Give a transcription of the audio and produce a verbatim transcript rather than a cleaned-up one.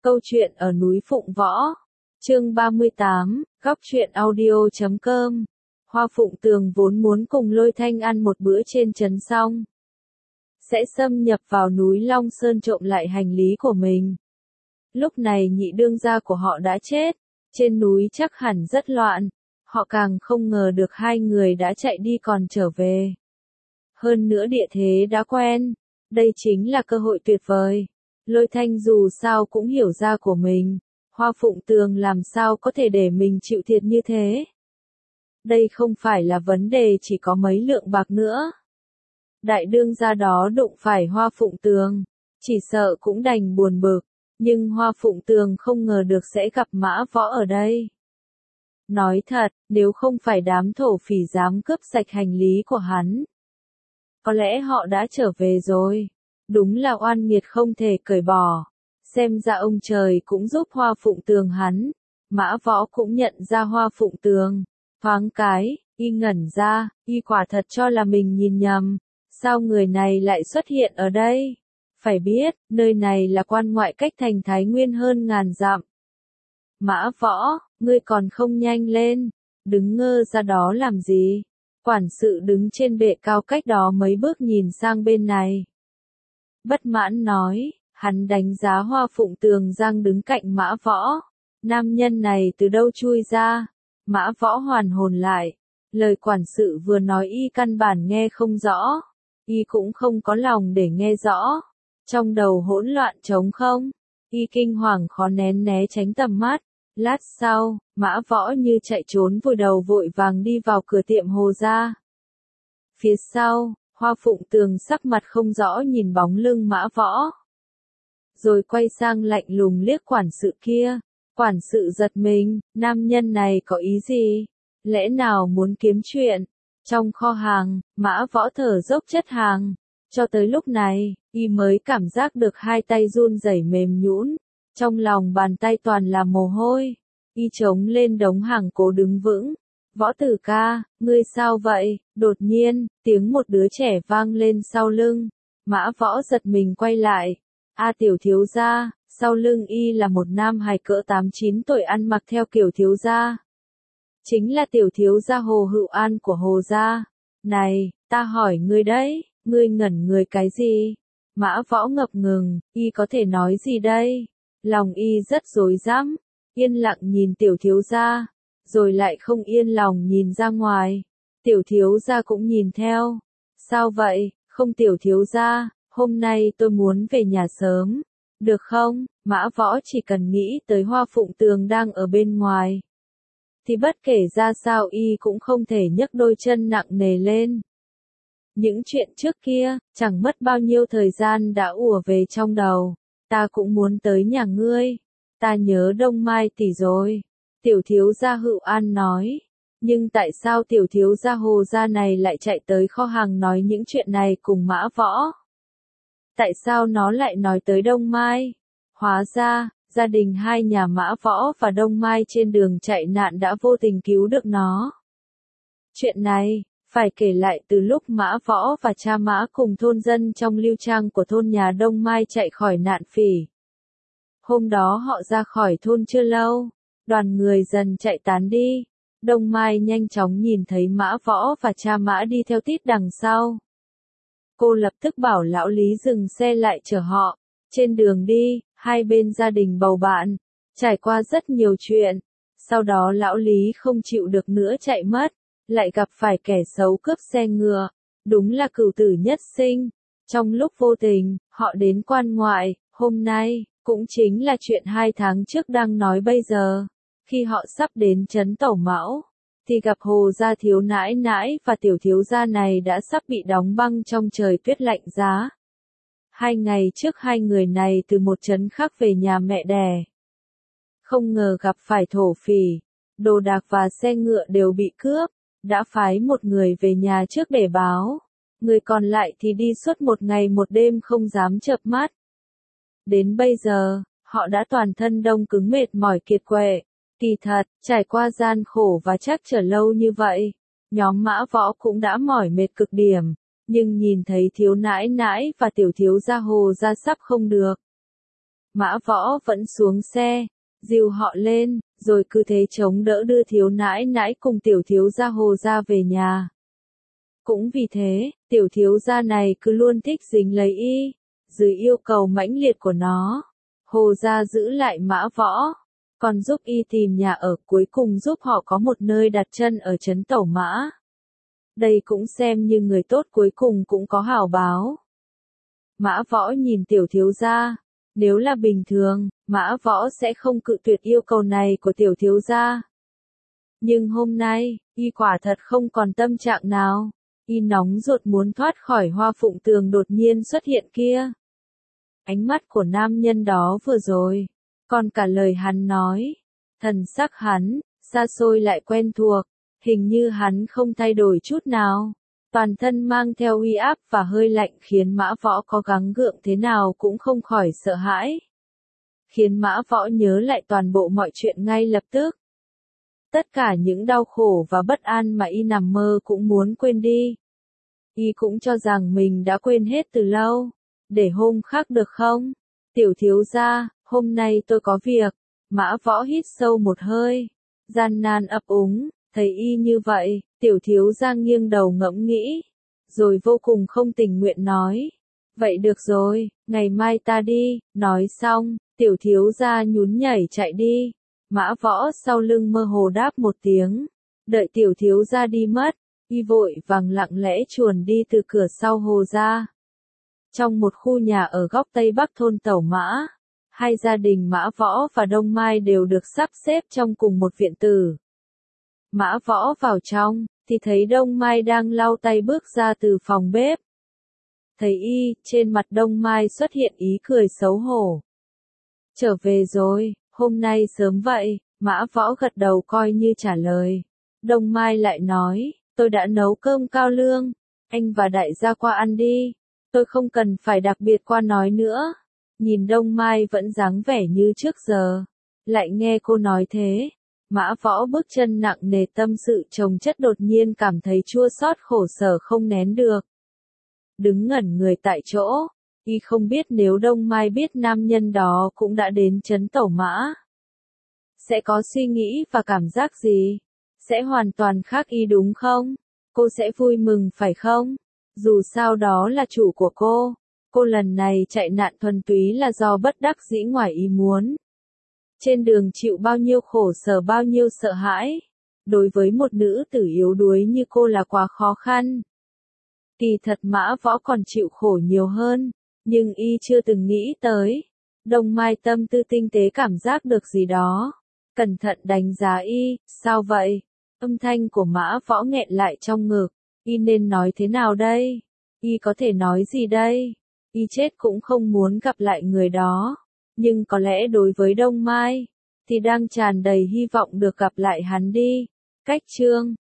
Câu chuyện ở núi Phụng Võ. Chương ba mươi tám, góc truyện audio chấm com. Hoa Phụng Tường vốn muốn cùng Lôi Thanh ăn một bữa trên trấn xong sẽ xâm nhập vào núi Long Sơn trộm lại hành lý của mình. Lúc này nhị đương gia của họ đã chết, trên núi chắc hẳn rất loạn, họ càng không ngờ được hai người đã chạy đi còn trở về. Hơn nữa địa thế đã quen, đây chính là cơ hội tuyệt vời. Lôi Thanh dù sao cũng hiểu ra của mình, Hoa Phụng Tường làm sao có thể để mình chịu thiệt như thế. Đây không phải là vấn đề chỉ có mấy lượng bạc nữa. Đại đương gia đó đụng phải Hoa Phụng Tường, chỉ sợ cũng đành buồn bực, nhưng Hoa Phụng Tường không ngờ được sẽ gặp Mã Võ ở đây. Nói thật, nếu không phải đám thổ phỉ dám cướp sạch hành lý của hắn, có lẽ họ đã trở về rồi. Đúng là oan nghiệt không thể cởi bỏ. Xem ra ông trời cũng giúp Hoa Phụng Tường hắn. Mã Võ cũng nhận ra Hoa Phụng Tường. Thoáng cái, y ngẩn ra, y quả thật cho là mình nhìn nhầm. Sao người này lại xuất hiện ở đây? Phải biết, nơi này là quan ngoại cách thành Thái Nguyên hơn ngàn dặm. Mã Võ, ngươi còn không nhanh lên, đứng ngơ ra đó làm gì? Quản sự đứng trên bệ cao cách đó mấy bước nhìn sang bên này. Bất mãn nói, hắn đánh giá Hoa Phụng Tường đang đứng cạnh Mã Võ. Nam nhân này từ đâu chui ra? Mã Võ hoàn hồn lại. Lời quản sự vừa nói y căn bản nghe không rõ. Y cũng không có lòng để nghe rõ. Trong đầu hỗn loạn trống không. Y kinh hoàng khó nén né tránh tầm mắt. Lát sau, Mã Võ như chạy trốn vội đầu vội vàng đi vào cửa tiệm Hồ gia. Phía sau, Hoa Phụng Tường sắc mặt không rõ nhìn bóng lưng Mã Võ. Rồi quay sang lạnh lùng liếc quản sự kia. Quản sự giật mình, nam nhân này có ý gì? Lẽ nào muốn kiếm chuyện? Trong kho hàng, Mã Võ thở dốc chất hàng. Cho tới lúc này, y mới cảm giác được hai tay run rẩy mềm nhũn. Trong lòng bàn tay toàn là mồ hôi. Y chống lên đống hàng cố đứng vững. Võ Tử ca, ngươi sao vậy? Đột nhiên, tiếng một đứa trẻ vang lên sau lưng. Mã Võ giật mình quay lại. A tiểu thiếu gia, sau lưng y là một nam hài cỡ tám chín tuổi ăn mặc theo kiểu thiếu gia. Chính là tiểu thiếu gia Hồ Hữu An của Hồ gia. Này, ta hỏi ngươi đấy, ngươi ngẩn người cái gì? Mã Võ ngập ngừng, y có thể nói gì đây? Lòng y rất rối rắm, yên lặng nhìn tiểu thiếu gia. Rồi lại không yên lòng nhìn ra ngoài. Tiểu thiếu gia cũng nhìn theo. Sao vậy, không tiểu thiếu gia, hôm nay tôi muốn về nhà sớm. Được không? Mã Võ chỉ cần nghĩ tới Hoa Phụng Tường đang ở bên ngoài. Thì bất kể ra sao y cũng không thể nhấc đôi chân nặng nề lên. Những chuyện trước kia, chẳng mất bao nhiêu thời gian đã ùa về trong đầu. Ta cũng muốn tới nhà ngươi. Ta nhớ Đông Mai tỷ rồi. Tiểu thiếu gia Hữu An nói. Nhưng tại sao tiểu thiếu gia Hồ gia này lại chạy tới kho hàng nói những chuyện này cùng Mã Võ? Tại sao nó lại nói tới Đông Mai? Hóa ra, gia đình hai nhà Mã Võ và Đông Mai trên đường chạy nạn đã vô tình cứu được nó. Chuyện này, phải kể lại từ lúc Mã Võ và cha Mã cùng thôn dân trong lưu trang của thôn nhà Đông Mai chạy khỏi nạn phỉ. Hôm đó họ ra khỏi thôn chưa lâu. Đoàn người dần chạy tán đi. Đông Mai nhanh chóng nhìn thấy Mã Võ và cha Mã đi theo tít đằng sau. Cô lập tức bảo lão Lý dừng xe lại chở họ. Trên đường đi, hai bên gia đình bầu bạn, trải qua rất nhiều chuyện. Sau đó lão Lý không chịu được nữa chạy mất, lại gặp phải kẻ xấu cướp xe ngựa. Đúng là cửu tử nhất sinh. Trong lúc vô tình, họ đến quan ngoại, hôm nay, cũng chính là chuyện hai tháng trước đang nói bây giờ. Khi họ sắp đến trấn Tẩu Mão, thì gặp Hồ gia thiếu nãi nãi và tiểu thiếu gia này đã sắp bị đóng băng trong trời tuyết lạnh giá. Hai ngày trước hai người này từ một trấn khác về nhà mẹ đẻ. Không ngờ gặp phải thổ phỉ, đồ đạc và xe ngựa đều bị cướp, đã phái một người về nhà trước để báo. Người còn lại thì đi suốt một ngày một đêm không dám chợp mắt. Đến bây giờ, họ đã toàn thân đông cứng mệt mỏi kiệt quệ. Kỳ thật, trải qua gian khổ và trắc trở lâu như vậy, nhóm Mã Võ cũng đã mỏi mệt cực điểm, nhưng nhìn thấy thiếu nãi nãi và tiểu thiếu gia Hồ gia sắp không được. Mã Võ vẫn xuống xe, dìu họ lên, rồi cứ thế chống đỡ đưa thiếu nãi nãi cùng tiểu thiếu gia Hồ gia về nhà. Cũng vì thế, tiểu thiếu gia này cứ luôn thích dính lấy y, dưới yêu cầu mãnh liệt của nó. Hồ gia giữ lại Mã Võ, còn giúp y tìm nhà ở, cuối cùng giúp họ có một nơi đặt chân ở trấn Tẩu Mã. Đây cũng xem như người tốt cuối cùng cũng có hảo báo. Mã Võ nhìn tiểu thiếu gia, nếu là bình thường, Mã Võ sẽ không cự tuyệt yêu cầu này của tiểu thiếu gia. Nhưng hôm nay, y quả thật không còn tâm trạng nào, y nóng ruột muốn thoát khỏi Hoa Phụng Tường đột nhiên xuất hiện kia. Ánh mắt của nam nhân đó vừa rồi, còn cả lời hắn nói, thần sắc hắn, xa xôi lại quen thuộc, hình như hắn không thay đổi chút nào. Toàn thân mang theo uy áp và hơi lạnh khiến Mã Võ có gắng gượng thế nào cũng không khỏi sợ hãi. Khiến Mã Võ nhớ lại toàn bộ mọi chuyện ngay lập tức. Tất cả những đau khổ và bất an mà y nằm mơ cũng muốn quên đi. Y cũng cho rằng mình đã quên hết từ lâu. Để hôm khác được không? Tiểu thiếu gia, hôm nay tôi có việc. Mã Võ hít sâu một hơi, gian nan ấp úng. Thấy y như vậy, tiểu thiếu gia nghiêng đầu ngẫm nghĩ, rồi vô cùng không tình nguyện nói. Vậy được rồi, ngày mai ta đi. Nói xong, tiểu thiếu gia nhún nhảy chạy đi. Mã Võ sau lưng mơ hồ đáp một tiếng. Đợi tiểu thiếu gia đi mất, y vội vàng lặng lẽ chuồn đi từ cửa sau Hồ gia. Trong một khu nhà ở góc tây bắc thôn Tẩu Mã, hai gia đình Mã Võ và Đông Mai đều được sắp xếp trong cùng một viện tử. Mã Võ vào trong, thì thấy Đông Mai đang lau tay bước ra từ phòng bếp. Thấy y, trên mặt Đông Mai xuất hiện ý cười xấu hổ. Trở về rồi, hôm nay sớm vậy, Mã Võ gật đầu coi như trả lời. Đông Mai lại nói, tôi đã nấu cơm cao lương, anh và đại gia qua ăn đi, tôi không cần phải đặc biệt qua nói nữa. Nhìn Đông Mai vẫn dáng vẻ như trước giờ, lại nghe cô nói thế. Mã Võ bước chân nặng nề tâm sự chồng chất đột nhiên cảm thấy chua xót khổ sở không nén được. Đứng ngẩn người tại chỗ, y không biết nếu Đông Mai biết nam nhân đó cũng đã đến trấn Tẩu Mã. Sẽ có suy nghĩ và cảm giác gì? Sẽ hoàn toàn khác y đúng không? Cô sẽ vui mừng phải không? Dù sao đó là chủ của cô. Cô lần này chạy nạn thuần túy là do bất đắc dĩ ngoài ý muốn. Trên đường chịu bao nhiêu khổ sở bao nhiêu sợ hãi. Đối với một nữ tử yếu đuối như cô là quá khó khăn. Kỳ thật Mã Võ còn chịu khổ nhiều hơn, nhưng y chưa từng nghĩ tới. Đông Mai tâm tư tinh tế cảm giác được gì đó. Cẩn thận đánh giá y, sao vậy? Âm thanh của Mã Võ nghẹn lại trong ngực. Y nên nói thế nào đây? Y có thể nói gì đây? Y chết cũng không muốn gặp lại người đó. Nhưng có lẽ đối với Đông Mai, thì đang tràn đầy hy vọng được gặp lại hắn đi. Cách chương